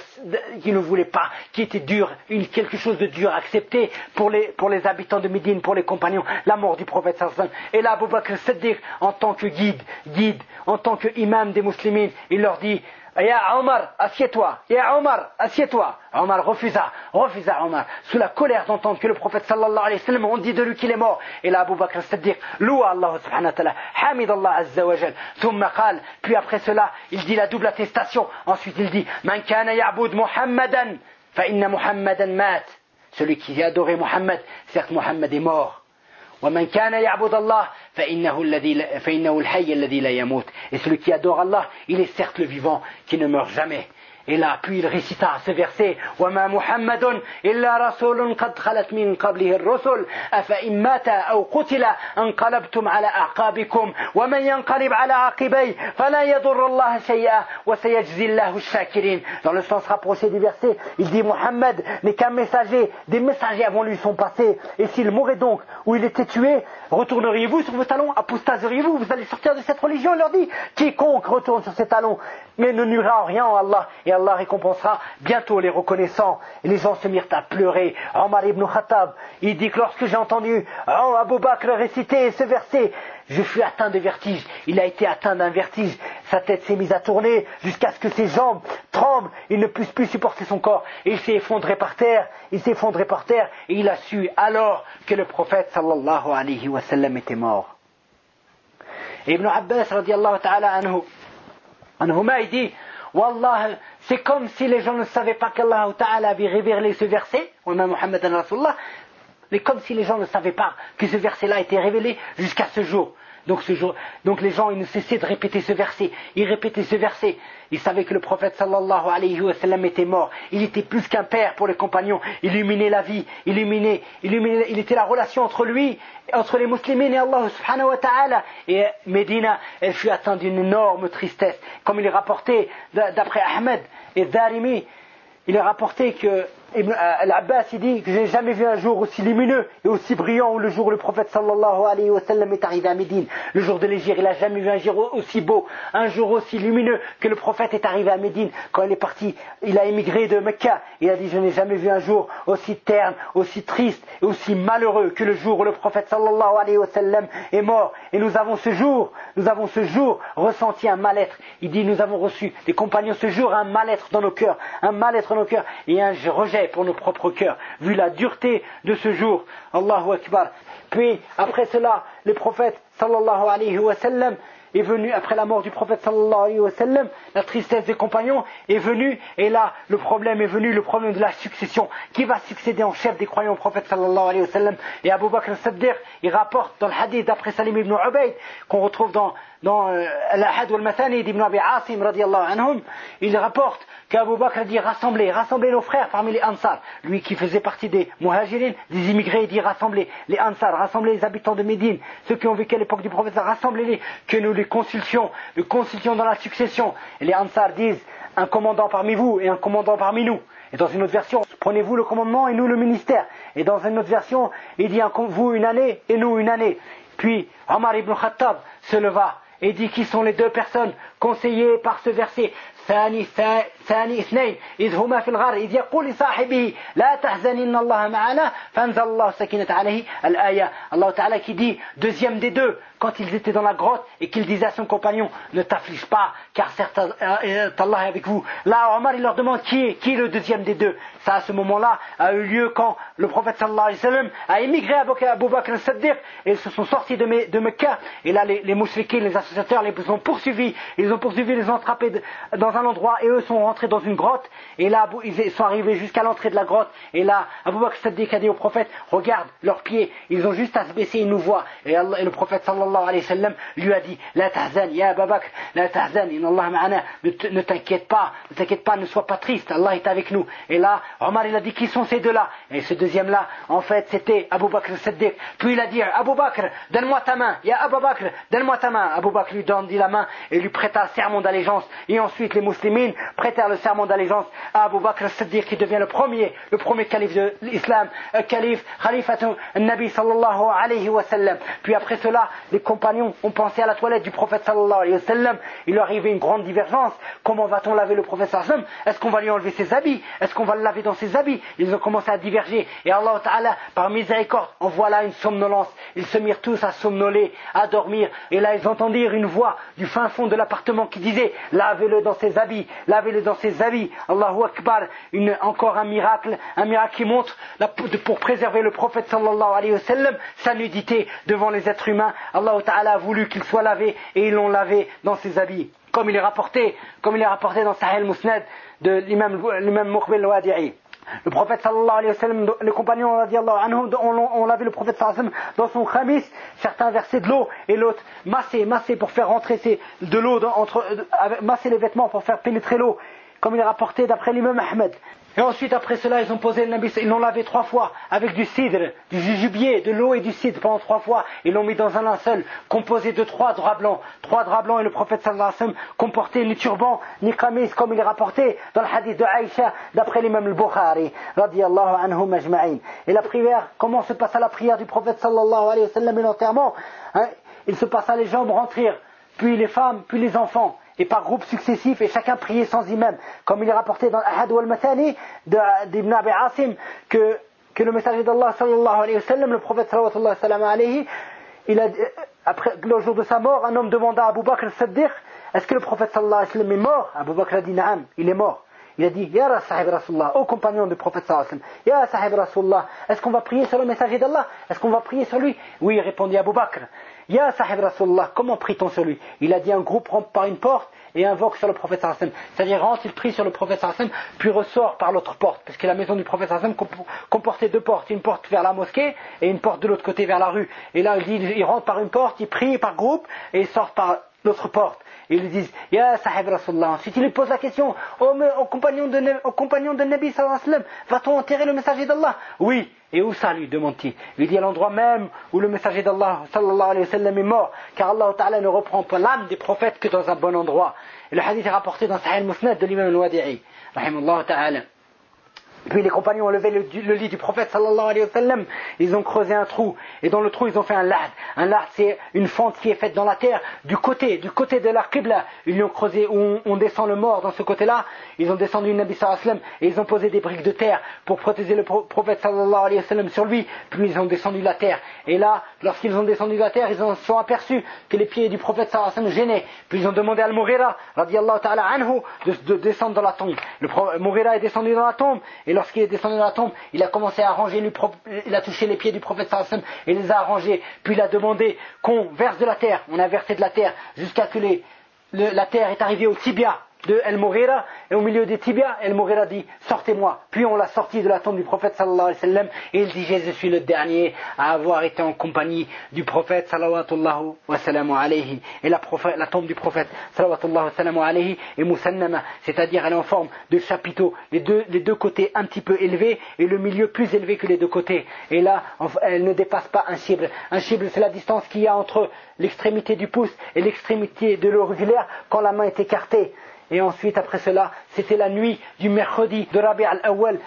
qui était dur, quelque chose de dur à accepter pour les habitants de Médine, pour les compagnons, la mort du prophète sallallahu alayhi wa sallam. Et là, Abu Bakr as-Siddiq, en tant que guide, en tant que imam des musulmans, il leur dit, Ya Omar, assieds-toi. Ya Omar, assieds-toi. Omar refusa Omar, sous la colère d'entendre que le prophète sallallahu alayhi wa sallam, on dit de lui qu'il est mort. Et là, Abu Bakr as-Siddiq loua Allah subhanahu wa ta'ala, hamid Allah azza wa jal, thumma qal, puis après cela, il dit la double attestation. Ensuite, il dit, man kana ya'bud Muhammadan, fa inna Muhammadan mat. Celui qui a adoré Muhammad, certes Muhammad est mort. ومن كان يعبد الله فإنه الحي الذي لا يموت. Et celui qui adore Allah, il est certes le vivant qui ne meurt jamais. Et là, puis il récita ce verset, وَمَا مُحَمَّدٌ إِلَّا رَسُولٌ قَدْ خَلَتْ مِنْ قَبْلِهِ الرُّسُلُ أَفَإِنْ مَاتَ أَوْ قُتِلَ انقلبتم على أعقابكم ومن ينقلب على عقبيه فلا يضر الله شيئا وسيجزي الله الشاكرين. Dans le sens rapproché du verset, il dit Mohammed n'est qu'un messager, des messagers avant lui sont passés, et s'il mourait donc ou il était tué, retourneriez-vous sur vos talons, apostaseriez-vous, vous allez sortir de cette religion? Il leur dit, quiconque retourne sur ses talons, mais ne nuira en rien en Allah, et Allah récompensera bientôt les reconnaissants. Et les gens se mirent à pleurer. Omar ibn Khattab, il dit que lorsque j'ai entendu Abu Bakr réciter ce verset, je fus atteint de vertige. Il a été atteint d'un vertige. Sa tête s'est mise à tourner jusqu'à ce que ses jambes tremblent. Il ne puisse plus supporter son corps. Et il s'est effondré par terre. Et il a su alors que le prophète sallallahu alayhi wa sallam était mort. Et Ibn Abbas radiyallahu ta'ala anhuma, il dit, Wallah, c'est comme si les gens ne savaient pas qu'Allah Ta'ala avait révélé ce verset, wa ma Muhammadan Rasulullah, mais comme si les gens ne savaient pas que ce verset-là a été révélé jusqu'à ce jour. Donc les gens, ils ne cessaient de répéter ce verset. Ils répétaient ce verset. Ils savaient que le prophète sallallahu alayhi wa sallam était mort. Il était plus qu'un père pour les compagnons. Il illuminait la vie. Il était la relation entre lui, entre les musulmans et Allah subhanahu wa ta'ala. Et Médina, elle fut atteinte d'une énorme tristesse. Comme il est rapporté d'après Ahmed et Darimi, il est rapporté que Al-Abbas dit que je n'ai jamais vu un jour aussi lumineux et aussi brillant où le jour où le prophète sallallahu alayhi wa sallam est arrivé à Médine. Le jour de l'Hégire, il n'a jamais vu un jour aussi beau, un jour aussi lumineux que le prophète est arrivé à Médine. Quand il est parti, il a émigré de Mecca. Il a dit, je n'ai jamais vu un jour aussi terne, aussi triste et aussi malheureux que le jour où le prophète sallallahu alayhi wa sallam est mort. Et nous avons ce jour ressenti un mal-être. Il dit, nous avons reçu, les compagnons, ce jour un mal-être dans nos cœurs, et un rejet pour nos propres cœurs, vu la dureté de ce jour. Allahu Akbar. Puis, après cela, le prophète, sallallahu alayhi wa sallam, est venue, après la mort du prophète sallallahu alayhi wa sallam, la tristesse des compagnons est venue, et là, le problème est venu, le problème de la succession. Qui va succéder en chef des croyants au prophète sallallahu alayhi wa sallam? Et Abu Bakr al-Siddiq, il rapporte dans le hadith d'après Salim ibn Ubayd, qu'on retrouve dans Al-Ahad wal-Mathani d'Ibn Abi Asim radiyallahu anhum, il rapporte qu'Abu Bakr dit rassemblez nos frères parmi les Ansar. Lui qui faisait partie des Muhajirin, des immigrés, il dit rassemblez les Ansar, rassemblez les habitants de Médine, ceux qui ont vécu à l'époque du prophète, rassemblez-les, que nous les consultions dans la succession. Et les Ansar disent un commandant parmi vous et un commandant parmi nous. Et dans une autre version, prenez-vous le commandement et nous le ministère. Et dans une autre version, il dit vous une année et nous une année. Puis Omar ibn Khattab se leva et dit qui sont les deux personnes conseillées par ce verset. ثاني اثنين إذ هما في الغار إذ يقول لصاحبه لا تحزن إن الله معنا فأنزل الله سكينة عليه الآية. Allah Ta'ala qui dit deuxième des deux quand ils étaient dans la grotte et qu'il disait à son compagnon ne t'afflige pas car certes Allah est avec vous. Là Omar il leur demande qui est le deuxième des deux. Ça à ce moment-là a eu lieu quand le prophète sallallahu alayhi wa sallam a émigré à Abu Bakr al-Siddiq et ils se sont sortis de Mecca et là les mouchriquins, les associateurs les ont poursuivis, les ont attrapés dans un endroit et eux sont rentrés dans une grotte et là ils sont arrivés jusqu'à l'entrée de la grotte et là Abu Bakr al-Siddiq a dit au prophète regarde leurs pieds, ils ont juste à se baisser, ils nous voient et le prophète sallallahu alayhi wa sallam lui a dit la tahzan ya Abu Bakr la tahzan inna Allah ma'ana, ne t'inquiète pas, ne sois pas triste, Allah est avec nous. Et là Omar il a dit qui sont ces deux-là? Et ce deuxième-là en fait c'était Abu Bakr al-Siddiq. Puis il a dit Abu Bakr donne-moi ta main, ya Abu Bakr donne-moi ta main. Abu Bakr lui dit la main et lui prêta le serment d'allégeance et ensuite les musulmans prêtèrent le serment d'allégeance à Abu Bakr al-Siddiq qui devient le premier calife de l'islam, khalifatu al-Nabi sallallahu alayhi wa sallam. Puis après cela les compagnons ont pensé à la toilette du prophète sallallahu alayhi wa sallam. Il leur arrivait une grande divergence. Comment va-t-on laver le prophète sallallahu alayhi wa sallam? Est-ce qu'on va lui enlever ses habits? Est-ce qu'on va le laver dans ses habits? Ils ont commencé à diverger et Allah Ta'ala par miséricorde envoie là une somnolence. Ils se mirent tous à somnoler, à dormir et là ils entendirent une voix du fin fond de l'appartement qui disait lavez-le dans ses habits, lavez-le dans ses habits. Allahu Akbar, encore un miracle qui montre pour préserver le prophète sallallahu alayhi wa sallam sa nudité devant les êtres humains. Allah Ta'ala a voulu qu'il soit lavé et ils l'ont lavé dans ses habits. Comme il est rapporté dans Sahih al-Musnad de l'imam Muqbil al-Wadi'i. Le prophète sallallahu alayhi wa sallam, les compagnons radiallahu anhum ont lavé le prophète sallallahu alayhi wa sallam dans son khamis, certains versaient de l'eau et l'autre masser pour faire rentrer de l'eau masser les vêtements pour faire pénétrer l'eau, comme il est rapporté d'après l'imam Ahmed. Et ensuite après cela ils ont posé le Nabi, ils l'ont lavé 3 fois avec du cidre, du jujubier, de l'eau et du cidre pendant 3 fois. Ils l'ont mis dans un linceul composé de 3 draps blancs. 3 draps blancs et le prophète sallallahu alayhi wa sallam comportait ni turban ni qamis comme il est rapporté dans le hadith de Aïcha d'après l'imam al-Bukhari radiyallahu anhum ajma'in. Et la prière, comment se passe la prière du prophète sallallahu alayhi wa sallam et l'enterrement? Il se passa les jambes rentrir, puis les femmes, puis les enfants. Et par groupes successifs, et chacun priait sans imam. Comme il est rapporté dans Ahad wal-Mathani d'Ibn Abi Asim, que le messager d'Allah sallallahu alayhi wa sallam, le prophète sallallahu alayhi wa sallam, après le jour de sa mort, un homme demanda à Abu Bakr al-Siddiq, est-ce que le prophète sallallahu alayhi wa sallam est mort? Abu Bakr a dit, Naam, il est mort. Il a dit, Ya sahib Rasulullah, ô compagnon du prophète sallallahu alayhi wa sallam, Ya sahib Rasulullah, est-ce qu'on va prier sur le messager d'Allah? Est-ce qu'on va prier sur lui? Oui, répondit Abu Bakr. Ya sahib Rasulullah, comment prie-t-on sur lui? Il a dit, un groupe rentre par une porte et invoque sur le prophète sallallahu alayhi wa sallam. C'est-à-dire rentre, il prie sur le prophète sallallahu alayhi wa sallam, puis ressort par l'autre porte. Parce que la maison du prophète sallallahu alayhi wa sallam comportait 2 portes. Une porte vers la mosquée et une porte de l'autre côté vers la rue. Et là, il rentre par une porte, il prie par groupe et il sort par l'autre porte. Et ils lui disent, Ya sahib Rasulullah. Ensuite, il lui pose la question, au compagnon de Nabi sallallahu alayhi wa sallam, va-t-on enterrer le messager d'Allah? Oui. Et où ça lui demande-t-il? Il dit à l'endroit même où le messager d'Allah sallallahu alayhi wa sallam est mort, car Allah Ta'ala ne reprend pas l'âme des prophètes que dans un bon endroit. Et le hadith est rapporté dans Sahih al-Musnad de l'imam al-Wadi'i, rahimahullah ta'ala. Puis les compagnons ont levé le lit du prophète sallallahu alayhi wa sallam, ils ont creusé un trou, et dans le trou ils ont fait un lahd. Un lahd c'est une fente qui est faite dans la terre, du côté de la qibla. Ils l'ont creusé où on descend le mort dans ce côté-là, ils ont descendu le Nabi sallallahu alayhi wa sallam, et ils ont posé des briques de terre pour protéger le prophète sallallahu alayhi wa sallam sur lui, puis ils ont descendu la terre. Et là, lorsqu'ils ont descendu la terre, ils se sont aperçus que les pieds du prophète sallallahu alayhi wa sallam gênaient. Puis ils ont demandé à Al-Mughira, radiyallahu ta'ala anhu, de descendre dans la tombe. Le Mughira est descendu dans la tombe, et lorsqu'il est descendu dans la tombe, il a commencé à arranger, il a touché les pieds du prophète sallallahu alayhi wa sallam et les a arrangés. Puis il a demandé qu'on verse de la terre. On a versé de la terre jusqu'à que la terre est arrivée au tibia de Al-Mughira, et au milieu des tibias, Al-Mughira dit sortez-moi. Puis on l'a sorti de la tombe du prophète sallallahu alayhi wa sallam, et il dit je suis le dernier à avoir été en compagnie du prophète sallallahu wa sallam alayhi. Et la tombe du prophète sallallahu wa sallam alayhi est musannama, c'est-à-dire elle est en forme de chapiteau, les deux côtés un petit peu élevés et le milieu plus élevé que les deux côtés. Et là elle ne dépasse pas un shibr. Un shibr, c'est la distance qu'il y a entre l'extrémité du pouce et l'extrémité de l'auriculaire quand la main est écartée. Et ensuite, après cela, c'était la nuit du mercredi de Rabi' al-Awwal,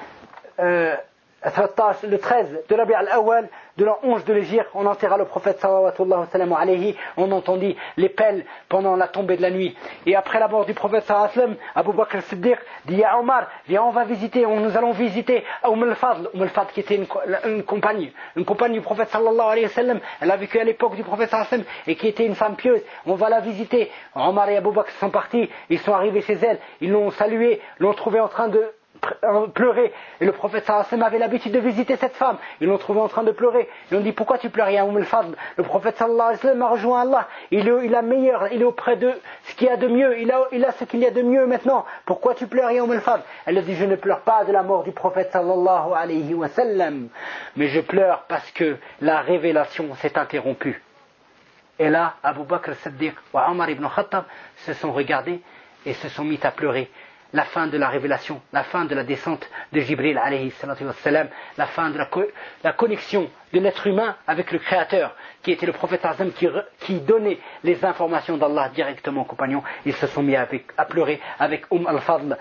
le 13 de Rabi' al-Awwal, de l'an 11 de l'Hégire, on enterra le prophète sallallahu wa sallam alayhi, on entendit les pelles pendant la tombée de la nuit. Et après la mort du prophète sallallahu alayhi wa sallam, Abu Bakr al-Siddiq dit ya Omar, viens on va visiter, nous allons visiter al-Fadl qui était une compagne du prophète sallallahu alayhi wa sallam, elle a vécu à l'époque du prophète sallallahu alayhi wa sallam et qui était une femme pieuse, on va la visiter. Omar et Abu Bakr sont partis, ils sont arrivés chez elle, ils l'ont saluée, l'ont trouvée en train de pleurer, et le prophète sallallahu alayhi wa sallam avait l'habitude de visiter cette femme. Ils l'ont trouvé en train de pleurer, ils ont dit pourquoi tu pleures ya al-Fadl? Le prophète sallallahu alayhi wa sallam a rejoint Allah, il est meilleur, il est auprès de ce qu'il y a de mieux, il a ce qu'il y a de mieux maintenant, pourquoi tu pleures ya al-Fadl? Elle a dit je ne pleure pas de la mort du prophète sallallahu alayhi wa sallam, mais je pleure parce que la révélation s'est interrompue. Et là Abu Bakr al-Siddiq et Omar ibn Khattab se sont regardés et se sont mis à pleurer. La fin de la révélation, la fin de la descente de Jibril alayhi salatu wassalam, la fin de la connexion de l'être humain avec le Créateur, qui était le prophète Azam, qui donnait les informations d'Allah directement aux compagnons. Ils se sont mis à pleurer avec al-Fadl.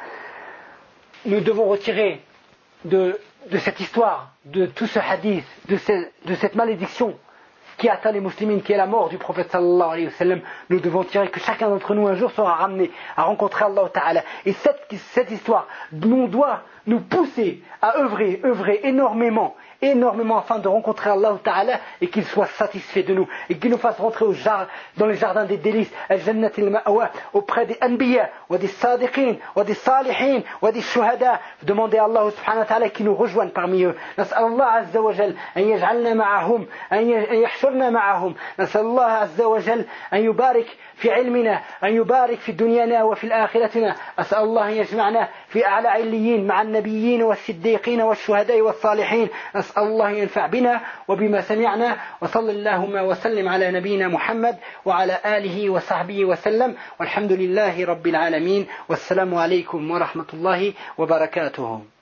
Nous devons retirer de cette histoire, de tout ce hadith, de cette malédiction qui atteint les musulmans, qui est la mort du prophète sallallahu alayhi wa sallam, nous devons tirer que chacun d'entre nous un jour sera ramené à rencontrer Allah Ta'ala. Et cette histoire doit nous pousser à œuvrer énormément afin de rencontrer Allah Ta'ala et qu'il soit satisfait de nous et qu'il nous fasse rentrer dans les jardins des délices, al-Jannat al-Ma'wa, auprès des Anbiya, ou des Sadiqin, ou des Salihin, ou des Shuhada. Demandez à Allah subhanahu wa ta'ala qu'il nous rejoigne parmi eux. نسأل الله عز وجل أن يجعلنا معهم أن يحشرنا معهم. نسأل الله عز وجل أن يبارك في علمنا، أن يبارك في دنيانا وفي الآخرتنا. أسأل الله أن يجمعنا في أعلى عليين مع النبيين والصديقين والشهداء والصالحين. أسأل الله ينفع بنا وبما سمعنا. وصلى اللهم وسلم على نبينا محمد وعلى آله وصحبه وسلم، والحمد لله رب العالمين، والسلام عليكم ورحمة الله وبركاته.